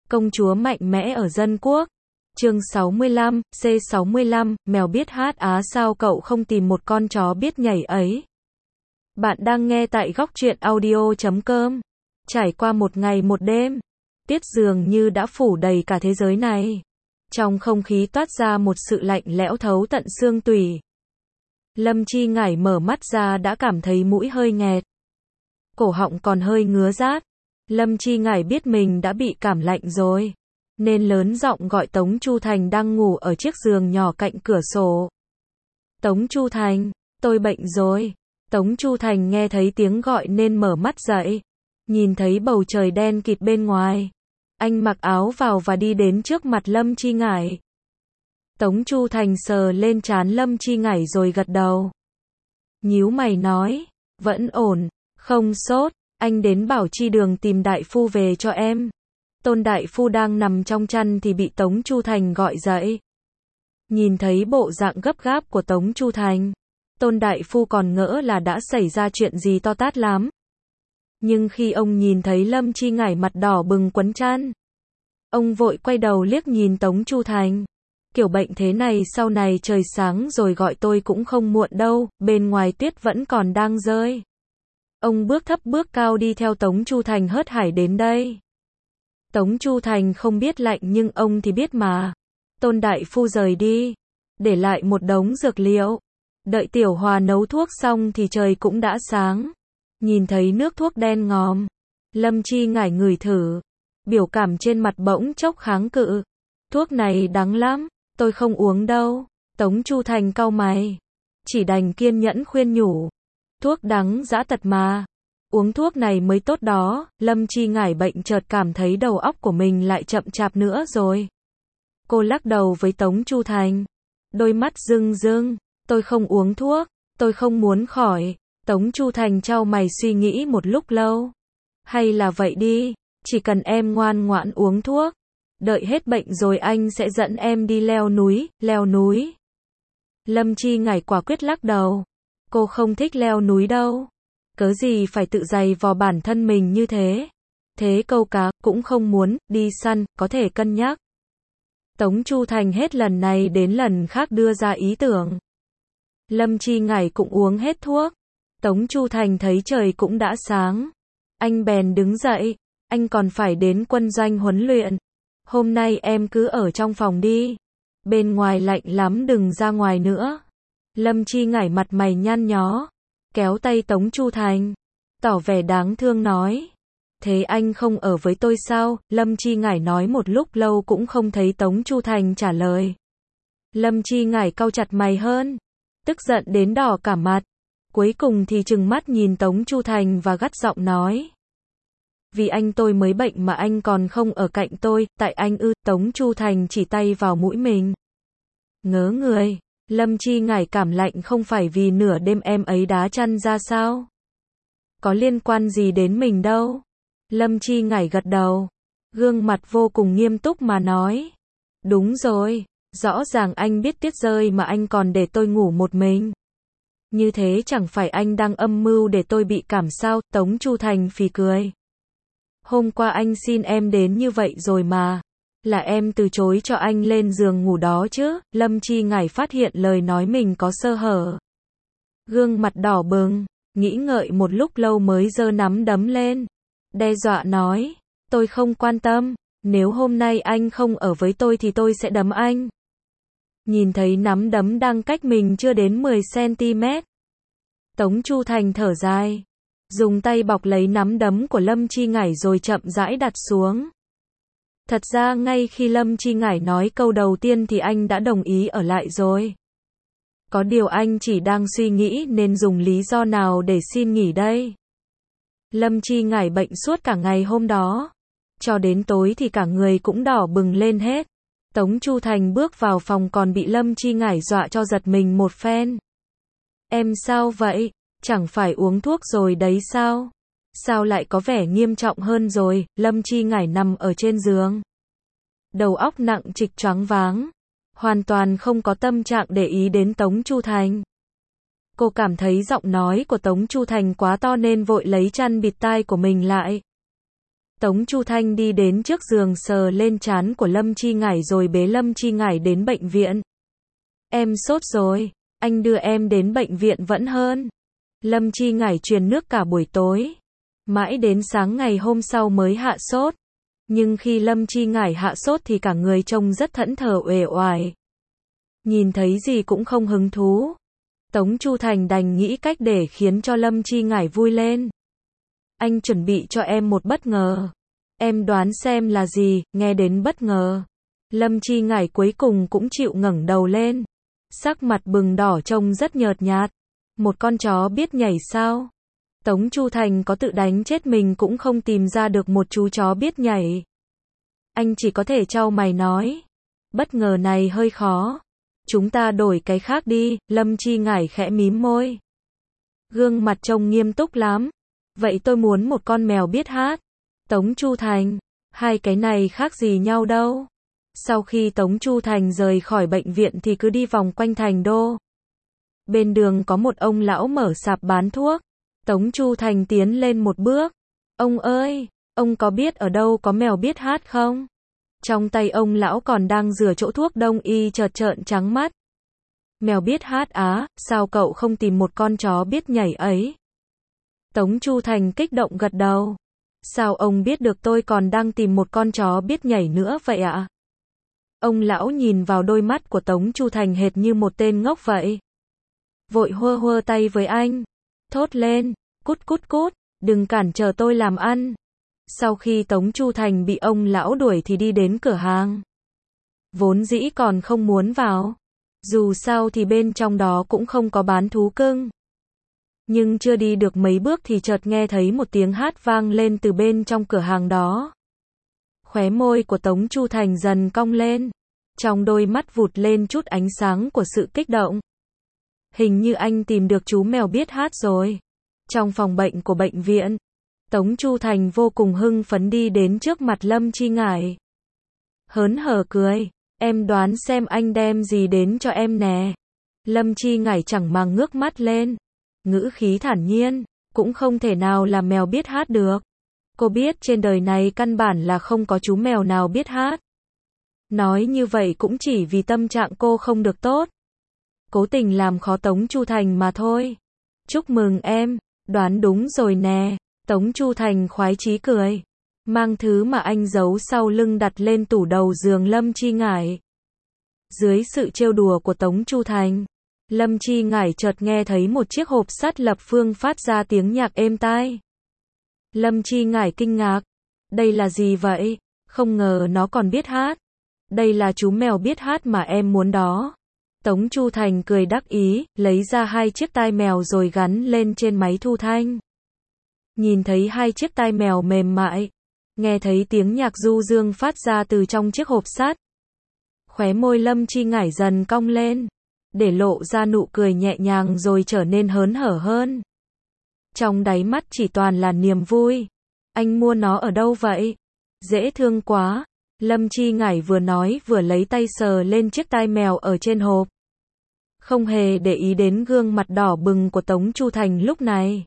Công chúa mạnh mẽ ở dân quốc. Chương 65, C65, mèo biết hát á sao cậu không tìm một con chó biết nhảy ấy. Bạn đang nghe tại góc truyện audio.com. Trải qua một ngày một đêm, tiết dường như đã phủ đầy cả thế giới này. Trong không khí toát ra một sự lạnh lẽo thấu tận xương tủy. Lâm Chi Ngải mở mắt ra đã cảm thấy mũi hơi nghẹt. Cổ họng còn hơi ngứa rát. Lâm Chi Ngải biết mình đã bị cảm lạnh rồi, nên lớn giọng gọi Tống Chu Thành đang ngủ ở chiếc giường nhỏ cạnh cửa sổ. Tống Chu Thành, tôi bệnh rồi. Tống Chu Thành nghe thấy tiếng gọi nên mở mắt dậy. Nhìn thấy bầu trời đen kịt bên ngoài. Anh mặc áo vào và đi đến trước mặt Lâm Chi Ngải. Tống Chu Thành sờ lên trán Lâm Chi Ngải rồi gật đầu. Nhíu mày nói, vẫn ổn, không sốt, anh đến bảo Chi Đường tìm đại phu về cho em. Tôn đại phu đang nằm trong chăn thì bị Tống Chu Thành gọi dậy. Nhìn thấy bộ dạng gấp gáp của Tống Chu Thành, Tôn đại phu còn ngỡ là đã xảy ra chuyện gì to tát lắm. Nhưng khi ông nhìn thấy Lâm Chi Ngải mặt đỏ bừng quấn chăn, ông vội quay đầu liếc nhìn Tống Chu Thành. Kiểu bệnh thế này sau này trời sáng rồi gọi tôi cũng không muộn đâu, bên ngoài tuyết vẫn còn đang rơi. Ông bước thấp bước cao đi theo Tống Chu Thành hớt hải đến đây. Tống Chu Thành không biết lạnh nhưng ông thì biết mà. Tôn đại phu rời đi, để lại một đống dược liệu. Đợi Tiểu Hòa nấu thuốc xong thì trời cũng đã sáng. Nhìn thấy nước thuốc đen ngòm, Lâm Chi Ngải ngửi thử. Biểu cảm trên mặt bỗng chốc kháng cự. Thuốc này đắng lắm, tôi không uống đâu. Tống Chu Thành cau mày, chỉ đành kiên nhẫn khuyên nhủ. Thuốc đắng dã tật mà. Uống thuốc này mới tốt đó. Lâm Chi Ngải bệnh chợt cảm thấy đầu óc của mình lại chậm chạp nữa rồi. Cô lắc đầu với Tống Chu Thành. Đôi mắt rưng rưng. Tôi không uống thuốc. Tôi không muốn khỏi. Tống Chu Thành chau mày suy nghĩ một lúc lâu. Hay là vậy đi. Chỉ cần em ngoan ngoãn uống thuốc. Đợi hết bệnh rồi anh sẽ dẫn em đi leo núi. Leo núi. Lâm Chi Ngải quả quyết lắc đầu. Cô không thích leo núi đâu. Cớ gì phải tự dày vò bản thân mình như thế. Thế câu cá cũng không muốn, đi săn, có thể cân nhắc. Tống Chu Thành hết lần này đến lần khác đưa ra ý tưởng. Lâm Chi Ngải cũng uống hết thuốc. Tống Chu Thành thấy trời cũng đã sáng. Anh bèn đứng dậy. Anh còn phải đến quân doanh huấn luyện. Hôm nay em cứ ở trong phòng đi. Bên ngoài lạnh lắm đừng ra ngoài nữa. Lâm Chi Ngải mặt mày nhăn nhó, kéo tay Tống Chu Thành, tỏ vẻ đáng thương nói. Thế anh không ở với tôi sao? Lâm Chi Ngải nói một lúc lâu cũng không thấy Tống Chu Thành trả lời. Lâm Chi Ngải cau chặt mày hơn, tức giận đến đỏ cả mặt. Cuối cùng thì trừng mắt nhìn Tống Chu Thành và gắt giọng nói. Vì anh tôi mới bệnh mà anh còn không ở cạnh tôi, tại anh ư? Tống Chu Thành chỉ tay vào mũi mình. Ngớ người. Lâm Chi Ngải cảm lạnh không phải vì nửa đêm em ấy đá chăn ra sao? Có liên quan gì đến mình đâu. Lâm Chi Ngải gật đầu, gương mặt vô cùng nghiêm túc mà nói. Đúng rồi, rõ ràng anh biết tuyết rơi mà anh còn để tôi ngủ một mình. Như thế chẳng phải anh đang âm mưu để tôi bị cảm sao? Tống Chu Thành phì cười. Hôm qua anh xin em đến như vậy rồi mà. Là em từ chối cho anh lên giường ngủ đó chứ. Lâm Chi Ngải phát hiện lời nói mình có sơ hở. Gương mặt đỏ bừng, nghĩ ngợi một lúc lâu mới giơ nắm đấm lên. Đe dọa nói, tôi không quan tâm. Nếu hôm nay anh không ở với tôi thì tôi sẽ đấm anh. Nhìn thấy nắm đấm đang cách mình chưa đến 10 cm. Tống Chu Thành thở dài, dùng tay bọc lấy nắm đấm của Lâm Chi Ngải rồi chậm rãi đặt xuống. Thật ra ngay khi Lâm Chi Ngải nói câu đầu tiên thì anh đã đồng ý ở lại rồi. Có điều anh chỉ đang suy nghĩ nên dùng lý do nào để xin nghỉ đây. Lâm Chi Ngải bệnh suốt cả ngày hôm đó. Cho đến tối thì cả người cũng đỏ bừng lên hết. Tống Chu Thành bước vào phòng còn bị Lâm Chi Ngải dọa cho giật mình một phen. Em sao vậy? Chẳng phải uống thuốc rồi đấy sao? Sao lại có vẻ nghiêm trọng hơn rồi? Lâm Chi Ngải nằm ở trên giường. Đầu óc nặng trịch choáng váng. Hoàn toàn không có tâm trạng để ý đến Tống Chu Thành. Cô cảm thấy giọng nói của Tống Chu Thành quá to nên vội lấy chăn bịt tai của mình lại. Tống Chu Thanh đi đến trước giường sờ lên trán của Lâm Chi Ngải rồi bế Lâm Chi Ngải đến bệnh viện. Em sốt rồi, anh đưa em đến bệnh viện vẫn hơn. Lâm Chi Ngải truyền nước cả buổi tối. Mãi đến sáng ngày hôm sau mới hạ sốt. Nhưng khi Lâm Chi Ngải hạ sốt thì cả người trông rất thẫn thờ uể oải. Nhìn thấy gì cũng không hứng thú. Tống Chu Thành đành nghĩ cách để khiến cho Lâm Chi Ngải vui lên. Anh chuẩn bị cho em một bất ngờ. Em đoán xem là gì, nghe đến bất ngờ. Lâm Chi Ngải cuối cùng cũng chịu ngẩng đầu lên. Sắc mặt bừng đỏ trông rất nhợt nhạt. Một con chó biết nhảy sao? Tống Chu Thành có tự đánh chết mình cũng không tìm ra được một chú chó biết nhảy. Anh chỉ có thể chau mày nói. Bất ngờ này hơi khó. Chúng ta đổi cái khác đi, Lâm Chi Ngải khẽ mím môi. Gương mặt trông nghiêm túc lắm. Vậy tôi muốn một con mèo biết hát. Tống Chu Thành, hai cái này khác gì nhau đâu. Sau khi Tống Chu Thành rời khỏi bệnh viện thì cứ đi vòng quanh thành đô. Bên đường có một ông lão mở sạp bán thuốc. Tống Chu Thành tiến lên một bước. Ông ơi, ông có biết ở đâu có mèo biết hát không? Trong tay ông lão còn đang rửa chỗ thuốc đông y chợt trợn trắng mắt. Mèo biết hát á, sao cậu không tìm một con chó biết nhảy ấy? Tống Chu Thành kích động gật đầu. Sao ông biết được tôi còn đang tìm một con chó biết nhảy nữa vậy ạ? Ông lão nhìn vào đôi mắt của Tống Chu Thành hệt như một tên ngốc vậy. Vội hơ hơ tay với anh. Thốt lên, cút cút cút, đừng cản trở tôi làm ăn. Sau khi Tống Chu Thành bị ông lão đuổi thì đi đến cửa hàng. Vốn dĩ còn không muốn vào. Dù sao thì bên trong đó cũng không có bán thú cưng. Nhưng chưa đi được mấy bước thì chợt nghe thấy một tiếng hát vang lên từ bên trong cửa hàng đó. Khóe môi của Tống Chu Thành dần cong lên. Trong đôi mắt vụt lên chút ánh sáng của sự kích động. Hình như anh tìm được chú mèo biết hát rồi. Trong phòng bệnh của bệnh viện, Tống Chu Thành vô cùng hưng phấn đi đến trước mặt Lâm Chi Ngải. Hớn hở cười, em đoán xem anh đem gì đến cho em nè. Lâm Chi Ngải chẳng màng ngước mắt lên. Ngữ khí thản nhiên, cũng không thể nào là mèo biết hát được. Cô biết trên đời này căn bản là không có chú mèo nào biết hát. Nói như vậy cũng chỉ vì tâm trạng cô không được tốt. Cố tình làm khó Tống Chu Thành mà thôi. Chúc mừng em, đoán đúng rồi nè. Tống Chu Thành khoái chí cười. Mang thứ mà anh giấu sau lưng đặt lên tủ đầu giường Lâm Chi Ngải. Dưới sự trêu đùa của Tống Chu Thành, Lâm Chi Ngải chợt nghe thấy một chiếc hộp sắt lập phương phát ra tiếng nhạc êm tai. Lâm Chi Ngải kinh ngạc. Đây là gì vậy? Không ngờ nó còn biết hát. Đây là chú mèo biết hát mà em muốn đó. Tống Chu Thành cười đắc ý, lấy ra hai chiếc tai mèo rồi gắn lên trên máy thu thanh. Nhìn thấy hai chiếc tai mèo mềm mại, nghe thấy tiếng nhạc du dương phát ra từ trong chiếc hộp sắt. Khóe môi Lâm Chi Ngải dần cong lên, để lộ ra nụ cười nhẹ nhàng rồi trở nên hớn hở hơn. Trong đáy mắt chỉ toàn là niềm vui. Anh mua nó ở đâu vậy? Dễ thương quá. Lâm Chi Ngải vừa nói vừa lấy tay sờ lên chiếc tai mèo ở trên hộp. Không hề để ý đến gương mặt đỏ bừng của Tống Chu Thành lúc này.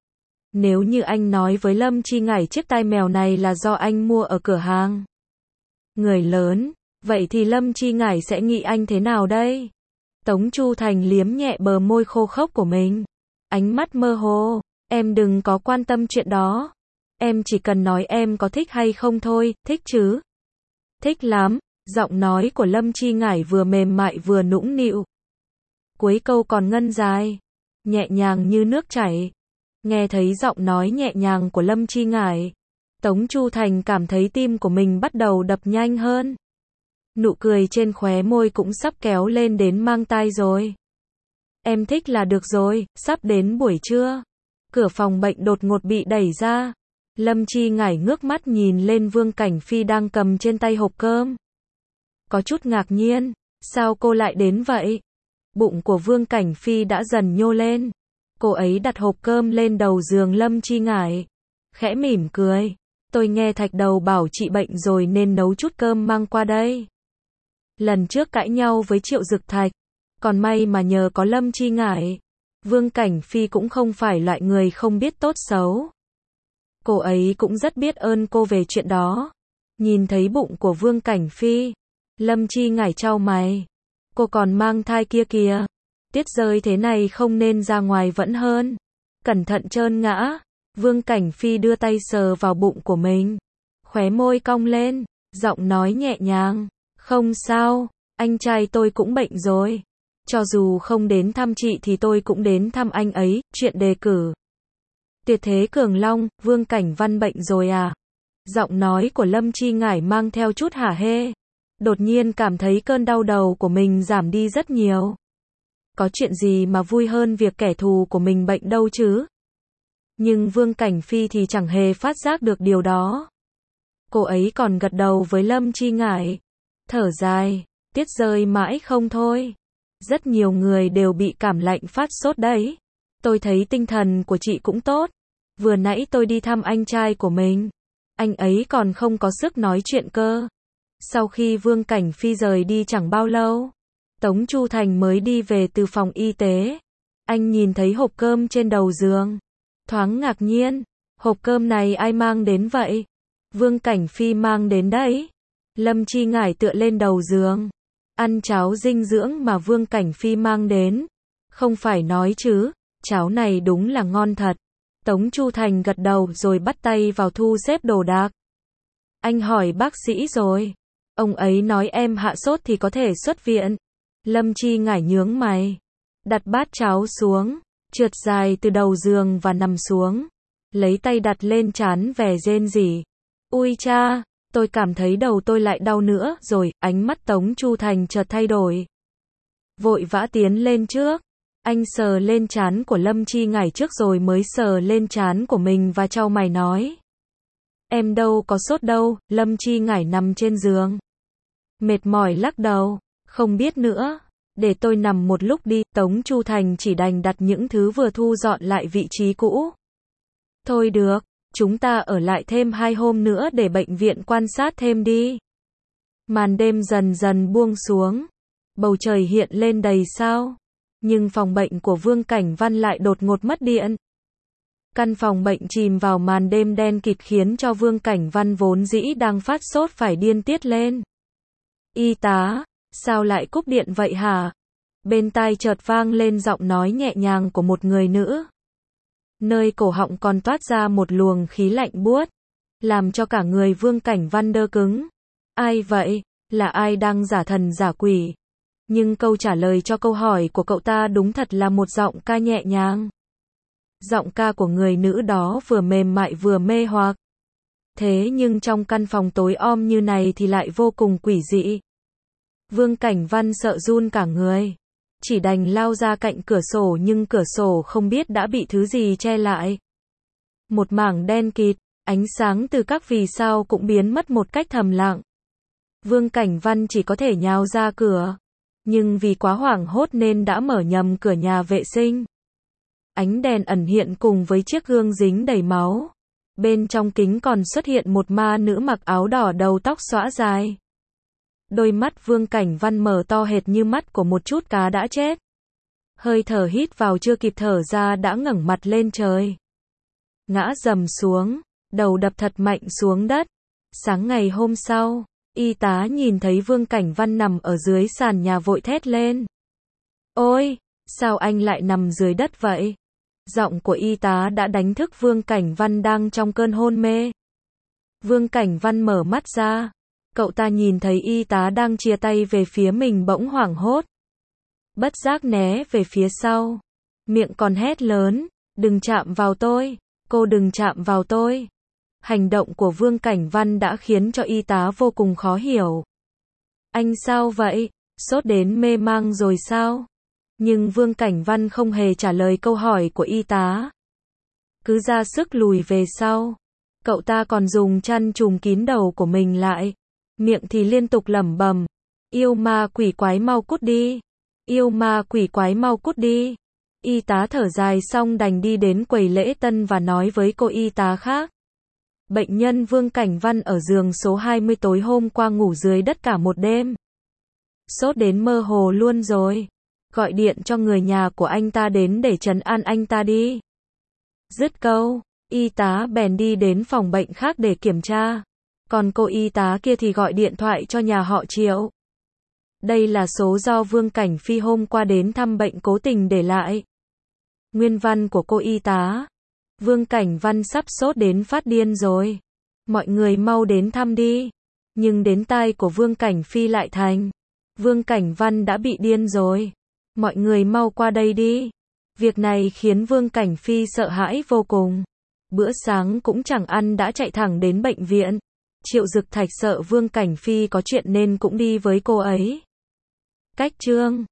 Nếu như anh nói với Lâm Chi Ngải chiếc tai mèo này là do anh mua ở cửa hàng. Người lớn, vậy thì Lâm Chi Ngải sẽ nghĩ anh thế nào đây? Tống Chu Thành liếm nhẹ bờ môi khô khốc của mình. Ánh mắt mơ hồ, em đừng có quan tâm chuyện đó. Em chỉ cần nói em có thích hay không thôi, thích chứ? Thích lắm, giọng nói của Lâm Chi Ngải vừa mềm mại vừa nũng nịu. Cuối câu còn ngân dài, nhẹ nhàng như nước chảy. Nghe thấy giọng nói nhẹ nhàng của Lâm Chi Ngải, Tống Chu Thành cảm thấy tim của mình bắt đầu đập nhanh hơn. Nụ cười trên khóe môi cũng sắp kéo lên đến mang tai rồi. Em thích là được rồi, sắp đến buổi trưa. Cửa phòng bệnh đột ngột bị đẩy ra. Lâm Chi Ngải ngước mắt nhìn lên Vương Cảnh Phi đang cầm trên tay hộp cơm. Có chút ngạc nhiên, sao cô lại đến vậy? Bụng của Vương Cảnh Phi đã dần nhô lên. Cô ấy đặt hộp cơm lên đầu giường Lâm Chi Ngải. Khẽ mỉm cười. Tôi nghe Thạch Đầu bảo chị bệnh rồi nên nấu chút cơm mang qua đây. Lần trước cãi nhau với Triệu Dực Thạch. Còn may mà nhờ có Lâm Chi Ngải. Vương Cảnh Phi cũng không phải loại người không biết tốt xấu. Cô ấy cũng rất biết ơn cô về chuyện đó. Nhìn thấy bụng của Vương Cảnh Phi, Lâm Chi Ngải chau mày. Cô còn mang thai kia kìa. Tuyết rơi thế này không nên ra ngoài vẫn hơn. Cẩn thận trơn ngã. Vương Cảnh Phi đưa tay sờ vào bụng của mình. Khóe môi cong lên, giọng nói nhẹ nhàng. Không sao, anh trai tôi cũng bệnh rồi. Cho dù không đến thăm chị thì tôi cũng đến thăm anh ấy. Chuyện đề cử Tuyệt thế Cường Long, Vương Cảnh Văn bệnh rồi à? Giọng nói của Lâm Chi Ngải mang theo chút hả hê. Đột nhiên cảm thấy cơn đau đầu của mình giảm đi rất nhiều. Có chuyện gì mà vui hơn việc kẻ thù của mình bệnh đâu chứ? Nhưng Vương Cảnh Phi thì chẳng hề phát giác được điều đó. Cô ấy còn gật đầu với Lâm Chi Ngải. Thở dài, tuyết rơi mãi không thôi. Rất nhiều người đều bị cảm lạnh phát sốt đấy. Tôi thấy tinh thần của chị cũng tốt. Vừa nãy tôi đi thăm anh trai của mình. Anh ấy còn không có sức nói chuyện cơ. Sau khi Vương Cảnh Phi rời đi chẳng bao lâu, Tống Chu Thành mới đi về từ phòng y tế. Anh nhìn thấy hộp cơm trên đầu giường. Thoáng ngạc nhiên. Hộp cơm này ai mang đến vậy? Vương Cảnh Phi mang đến đấy. Lâm Chi Ngải tựa lên đầu giường. Ăn cháo dinh dưỡng mà Vương Cảnh Phi mang đến. Không phải nói chứ, cháo này đúng là ngon thật. Tống Chu Thành gật đầu rồi bắt tay vào thu xếp đồ đạc. Anh hỏi bác sĩ rồi. Ông ấy nói em hạ sốt thì có thể xuất viện. Lâm Chi Ngải nhướng mày. Đặt bát cháo xuống, trượt dài từ đầu giường và nằm xuống. Lấy tay đặt lên trán vẻ rên rỉ. Ui cha, tôi cảm thấy đầu tôi lại đau nữa rồi. Ánh mắt Tống Chu Thành chợt thay đổi. Vội vã tiến lên trước. Anh sờ lên trán của Lâm Chi Ngải trước rồi mới sờ lên trán của mình và chau mày nói. Em đâu có sốt đâu. Lâm Chi Ngải nằm trên giường. Mệt mỏi lắc đầu. Không biết nữa. Để tôi nằm một lúc đi. Tống Chu Thành chỉ đành đặt những thứ vừa thu dọn lại vị trí cũ. Thôi được. Chúng ta ở lại thêm 2 hôm nữa để bệnh viện quan sát thêm đi. Màn đêm dần dần buông xuống. Bầu trời hiện lên đầy sao. Nhưng phòng bệnh của Vương Cảnh Văn lại đột ngột mất điện. Căn phòng bệnh chìm vào màn đêm đen kịt khiến cho Vương Cảnh Văn vốn dĩ đang phát sốt phải điên tiết lên. Y tá, sao lại cúp điện vậy hả? Bên tai chợt vang lên giọng nói nhẹ nhàng của một người nữ. Nơi cổ họng còn toát ra một luồng khí lạnh buốt, làm cho cả người Vương Cảnh Văn đơ cứng. Ai vậy? Là ai đang giả thần giả quỷ? Nhưng câu trả lời cho câu hỏi của cậu ta đúng thật là một giọng ca nhẹ nhàng. Giọng ca của người nữ đó vừa mềm mại vừa mê hoặc. Thế nhưng trong căn phòng tối om như này thì lại vô cùng quỷ dị. Vương Cảnh Văn sợ run cả người. Chỉ đành lao ra cạnh cửa sổ nhưng cửa sổ không biết đã bị thứ gì che lại. Một mảng đen kịt, ánh sáng từ các vì sao cũng biến mất một cách thầm lặng. Vương Cảnh Văn chỉ có thể nhào ra cửa. Nhưng vì quá hoảng hốt nên đã mở nhầm cửa nhà vệ sinh. Ánh đèn ẩn hiện cùng với chiếc gương dính đầy máu. Bên trong kính còn xuất hiện một ma nữ mặc áo đỏ đầu tóc xõa dài. Đôi mắt Vương Cảnh Văn mở to hệt như mắt của một chút cá đã chết. Hơi thở hít vào chưa kịp thở ra đã ngẩng mặt lên trời. Ngã rầm xuống, đầu đập thật mạnh xuống đất. Sáng ngày hôm sau, y tá nhìn thấy Vương Cảnh Văn nằm ở dưới sàn nhà vội thét lên. Ôi, sao anh lại nằm dưới đất vậy? Giọng của y tá đã đánh thức Vương Cảnh Văn đang trong cơn hôn mê. Vương Cảnh Văn mở mắt ra. Cậu ta nhìn thấy y tá đang chia tay về phía mình bỗng hoảng hốt. Bất giác né về phía sau. Miệng còn hét lớn. Đừng chạm vào tôi. Cô đừng chạm vào tôi. Hành động của Vương Cảnh Văn đã khiến cho y tá vô cùng khó hiểu. Anh sao vậy? Sốt đến mê mang rồi sao? Nhưng Vương Cảnh Văn không hề trả lời câu hỏi của y tá. Cứ ra sức lùi về sau. Cậu ta còn dùng chăn trùm kín đầu của mình lại. Miệng thì liên tục lẩm bẩm. Yêu ma quỷ quái mau cút đi. Yêu ma quỷ quái mau cút đi. Y tá thở dài xong đành đi đến quầy lễ tân và nói với cô y tá khác. Bệnh nhân Vương Cảnh Văn ở giường số 20 tối hôm qua ngủ dưới đất cả một đêm. Sốt đến mơ hồ luôn rồi. Gọi điện cho người nhà của anh ta đến để trấn an anh ta đi. Dứt câu, Y tá bèn đi đến phòng bệnh khác để kiểm tra. Còn cô y tá kia thì gọi điện thoại cho nhà họ Triệu. Đây là số do Vương Cảnh Phi hôm qua đến thăm bệnh cố tình để lại. Nguyên văn của cô y tá. Vương Cảnh Văn sắp sốt đến phát điên rồi. Mọi người mau đến thăm đi. Nhưng đến tai của Vương Cảnh Phi lại thành. Vương Cảnh Văn đã bị điên rồi. Mọi người mau qua đây đi. Việc này khiến Vương Cảnh Phi sợ hãi vô cùng. Bữa sáng cũng chẳng ăn đã chạy thẳng đến bệnh viện. Triệu Dực Thạch sợ Vương Cảnh Phi có chuyện nên cũng đi với cô ấy. Cách chương